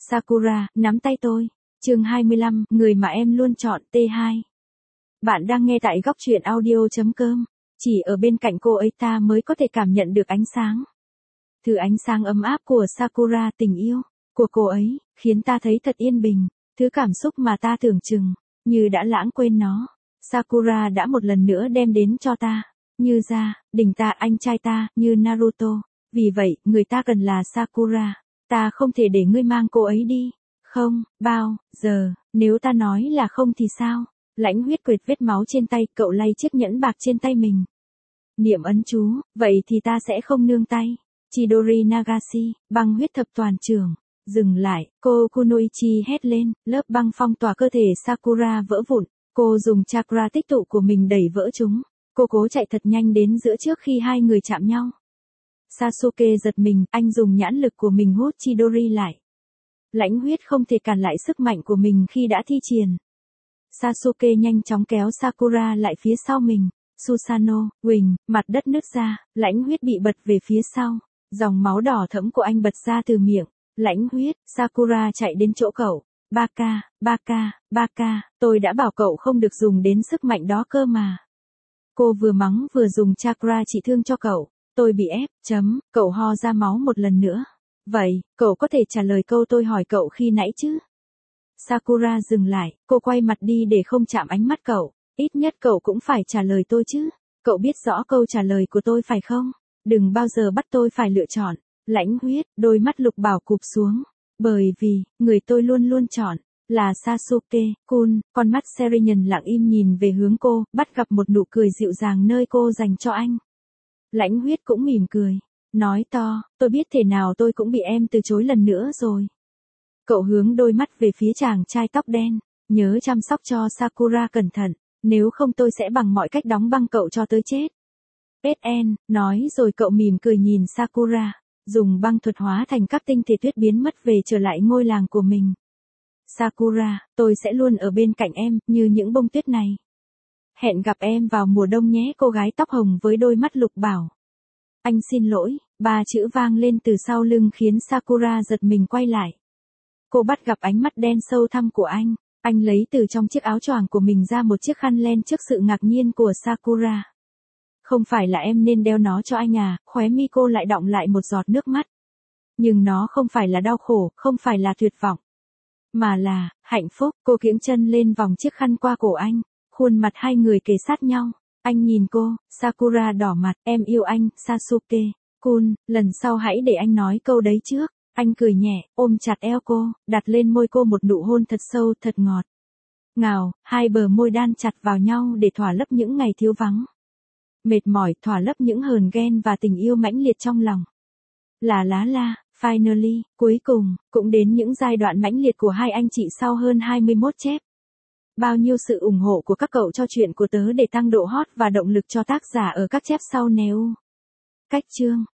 Sakura, nắm tay tôi. Chương 25, người mà em luôn chọn, T2. Bạn đang nghe tại góc truyện audio.com. Chỉ ở bên cạnh cô ấy ta mới có thể cảm nhận được ánh sáng. Thứ ánh sáng ấm áp của Sakura, tình yêu của cô ấy, khiến ta thấy thật yên bình. Thứ cảm xúc mà ta tưởng chừng như đã lãng quên nó. Sakura đã một lần nữa đem đến cho ta. Như gia đình ta, anh trai ta, như Naruto. Vì vậy, người ta cần là Sakura. Ta không thể để ngươi mang cô ấy đi. Không, bao giờ, nếu ta nói là không thì sao? Lãnh huyết quệt vết máu trên tay, cậu lay chiếc nhẫn bạc trên tay mình. Niệm ấn chú, vậy thì ta sẽ không nương tay. Chidori Nagashi, băng huyết thập toàn trưởng. Dừng lại, cô Kunoichi hét lên, lớp băng phong tỏa cơ thể Sakura vỡ vụn. Cô dùng chakra tích tụ của mình đẩy vỡ chúng. Cô cố chạy thật nhanh đến giữa trước khi hai người chạm nhau. Sasuke giật mình, anh dùng nhãn lực của mình hút Chidori lại. Lãnh huyết không thể cản lại sức mạnh của mình khi đã thi triển. Sasuke nhanh chóng kéo Sakura lại phía sau mình. Susanoo, Quỳnh, mặt đất nứt ra, lãnh huyết bị bật về phía sau. Dòng máu đỏ thẫm của anh bật ra từ miệng. Lãnh huyết, Sakura chạy đến chỗ cậu. Baka, tôi đã bảo cậu không được dùng đến sức mạnh đó cơ mà. Cô vừa mắng vừa dùng chakra trị thương cho cậu. Tôi bị ép, cậu ho ra máu một lần nữa. Vậy, cậu có thể trả lời câu tôi hỏi cậu khi nãy chứ? Sakura dừng lại, cô quay mặt đi để không chạm ánh mắt cậu. Ít nhất cậu cũng phải trả lời tôi chứ. Cậu biết rõ câu trả lời của tôi phải không? Đừng bao giờ bắt tôi phải lựa chọn. Lãnh huyết, đôi mắt lục bảo cụp xuống. Bởi vì, người tôi luôn luôn chọn là Sasuke-kun. Con mắt Serinhân lặng im nhìn về hướng cô, bắt gặp một nụ cười dịu dàng nơi cô dành cho anh. Lãnh huyết cũng mỉm cười. Nói to, tôi biết thể nào tôi cũng bị em từ chối lần nữa rồi. Cậu hướng đôi mắt về phía chàng trai tóc đen. Nhớ chăm sóc cho Sakura cẩn thận. Nếu không tôi sẽ bằng mọi cách đóng băng cậu cho tới chết. SN, nói rồi cậu mỉm cười nhìn Sakura. Dùng băng thuật hóa thành các tinh thể tuyết biến mất về trở lại ngôi làng của mình. Sakura, tôi sẽ luôn ở bên cạnh em, như những bông tuyết này. Hẹn gặp em vào mùa đông nhé, cô gái tóc hồng với đôi mắt lục bảo. Anh xin lỗi, 3 chữ vang lên từ sau lưng khiến Sakura giật mình quay lại. Cô bắt gặp ánh mắt đen sâu thẳm của anh. Anh lấy từ trong chiếc áo choàng của mình ra một chiếc khăn len trước sự ngạc nhiên của Sakura. Không phải là em nên đeo nó cho anh à, khóe mi cô lại đọng lại một giọt nước mắt. Nhưng nó không phải là đau khổ, không phải là tuyệt vọng. Mà là, hạnh phúc, cô kiễng chân lên vòng chiếc khăn qua cổ anh. Khuôn mặt hai người kề sát nhau. Anh nhìn cô, Sakura đỏ mặt, em yêu anh, Sasuke-kun, lần sau hãy để anh nói câu đấy trước. Anh cười nhẹ, ôm chặt eo cô, đặt lên môi cô một nụ hôn thật sâu, thật ngọt. Ngào, hai bờ môi đan chặt vào nhau để thỏa lấp những ngày thiếu vắng. Mệt mỏi, thỏa lấp những hờn ghen và tình yêu mãnh liệt trong lòng. Finally, cuối cùng, cũng đến những giai đoạn mãnh liệt của hai anh chị sau hơn 21 chép. Bao nhiêu sự ủng hộ của các cậu cho chuyện của tớ để tăng độ hot và động lực cho tác giả ở các chép sau nếu. Cách chương